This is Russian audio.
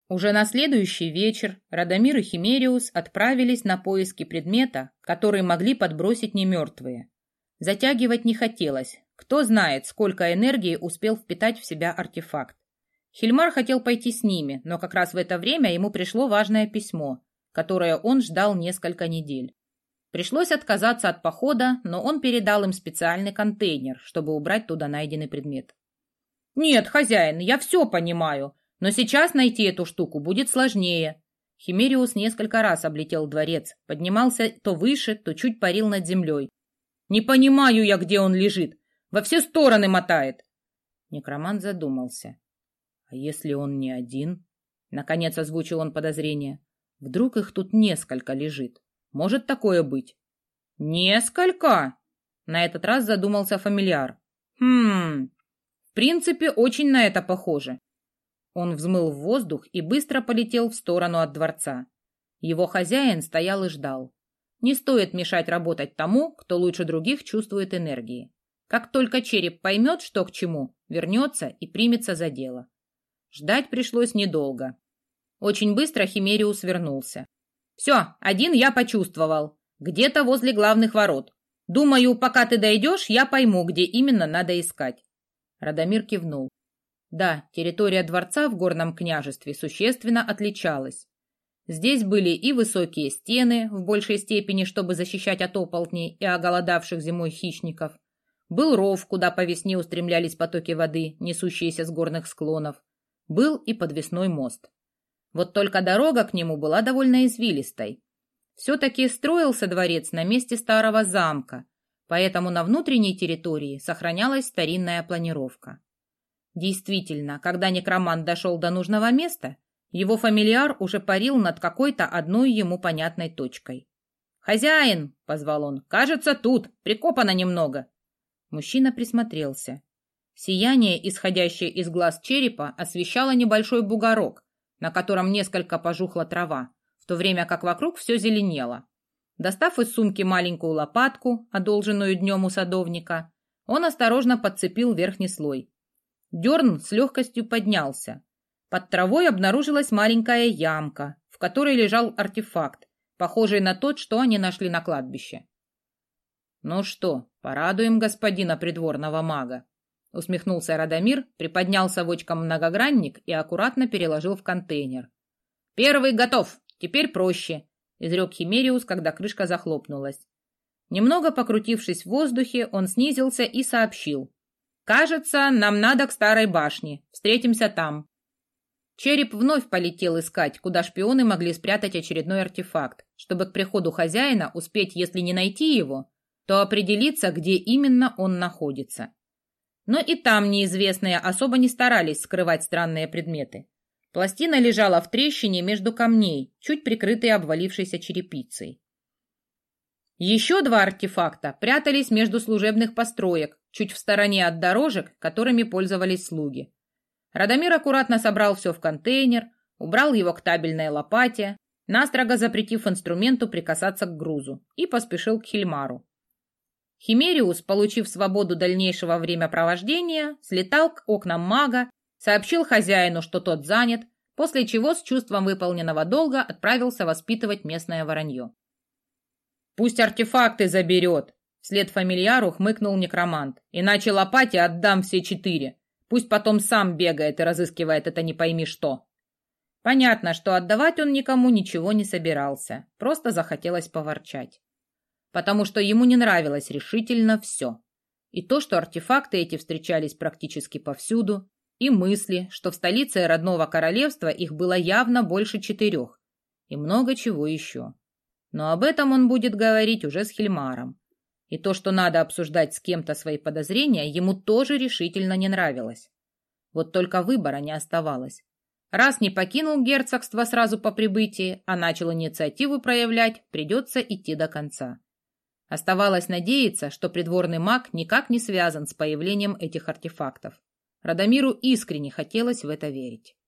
Уже на следующий вечер Радомир и Химериус отправились на поиски предмета, который могли подбросить немертвые. Затягивать не хотелось. Кто знает, сколько энергии успел впитать в себя артефакт. Хильмар хотел пойти с ними, но как раз в это время ему пришло важное письмо, которое он ждал несколько недель. Пришлось отказаться от похода, но он передал им специальный контейнер, чтобы убрать туда найденный предмет. «Нет, хозяин, я все понимаю, но сейчас найти эту штуку будет сложнее». Химериус несколько раз облетел дворец, поднимался то выше, то чуть парил над землей. «Не понимаю я, где он лежит. Во все стороны мотает». Некромант задумался. «А если он не один?» Наконец озвучил он подозрение. «Вдруг их тут несколько лежит? Может такое быть?» «Несколько?» На этот раз задумался фамильяр. В принципе, очень на это похоже». Он взмыл в воздух и быстро полетел в сторону от дворца. Его хозяин стоял и ждал. Не стоит мешать работать тому, кто лучше других чувствует энергии. Как только череп поймет, что к чему, вернется и примется за дело. Ждать пришлось недолго. Очень быстро Химериус вернулся. «Все, один я почувствовал. Где-то возле главных ворот. Думаю, пока ты дойдешь, я пойму, где именно надо искать». Радомир кивнул. Да, территория дворца в Горном княжестве существенно отличалась. Здесь были и высокие стены, в большей степени, чтобы защищать от оползней и оголодавших зимой хищников. Был ров, куда по весне устремлялись потоки воды, несущиеся с горных склонов. Был и подвесной мост. Вот только дорога к нему была довольно извилистой. Все-таки строился дворец на месте старого замка, поэтому на внутренней территории сохранялась старинная планировка. Действительно, когда некромант дошел до нужного места, его фамильяр уже парил над какой-то одной ему понятной точкой. «Хозяин!» — позвал он. «Кажется, тут, прикопано немного». Мужчина присмотрелся. Сияние, исходящее из глаз черепа, освещало небольшой бугорок, на котором несколько пожухла трава, в то время как вокруг все зеленело. Достав из сумки маленькую лопатку, одолженную днем у садовника, он осторожно подцепил верхний слой. Дерн с легкостью поднялся. Под травой обнаружилась маленькая ямка, в которой лежал артефакт, похожий на тот, что они нашли на кладбище. «Ну что, порадуем господина придворного мага», — усмехнулся Радомир, приподнял совочком многогранник и аккуратно переложил в контейнер. «Первый готов, теперь проще», — изрек Химериус, когда крышка захлопнулась. Немного покрутившись в воздухе, он снизился и сообщил. «Кажется, нам надо к старой башне. Встретимся там». Череп вновь полетел искать, куда шпионы могли спрятать очередной артефакт, чтобы к приходу хозяина успеть, если не найти его, то определиться, где именно он находится. Но и там неизвестные особо не старались скрывать странные предметы. Пластина лежала в трещине между камней, чуть прикрытой обвалившейся черепицей. Еще два артефакта прятались между служебных построек, чуть в стороне от дорожек, которыми пользовались слуги. Радомир аккуратно собрал все в контейнер, убрал его к табельной лопате, настрого запретив инструменту прикасаться к грузу, и поспешил к Хильмару. Химериус, получив свободу дальнейшего времяпровождения, слетал к окнам мага, сообщил хозяину, что тот занят, после чего с чувством выполненного долга отправился воспитывать местное воронье. «Пусть артефакты заберет!» — вслед фамильяру хмыкнул некромант. «Иначе лопате отдам все 4. Пусть потом сам бегает и разыскивает это не пойми что». Понятно, что отдавать он никому ничего не собирался, просто захотелось поворчать. Потому что ему не нравилось решительно все. И то, что артефакты эти встречались практически повсюду, и мысли, что в столице родного королевства их было явно больше 4, и много чего еще. Но об этом он будет говорить уже с Хильмаром. И то, что надо обсуждать с кем-то свои подозрения, ему тоже решительно не нравилось. Вот только выбора не оставалось. Раз не покинул герцогство сразу по прибытии, а начал инициативу проявлять, придется идти до конца. Оставалось надеяться, что придворный маг никак не связан с появлением этих артефактов. Радомиру искренне хотелось в это верить.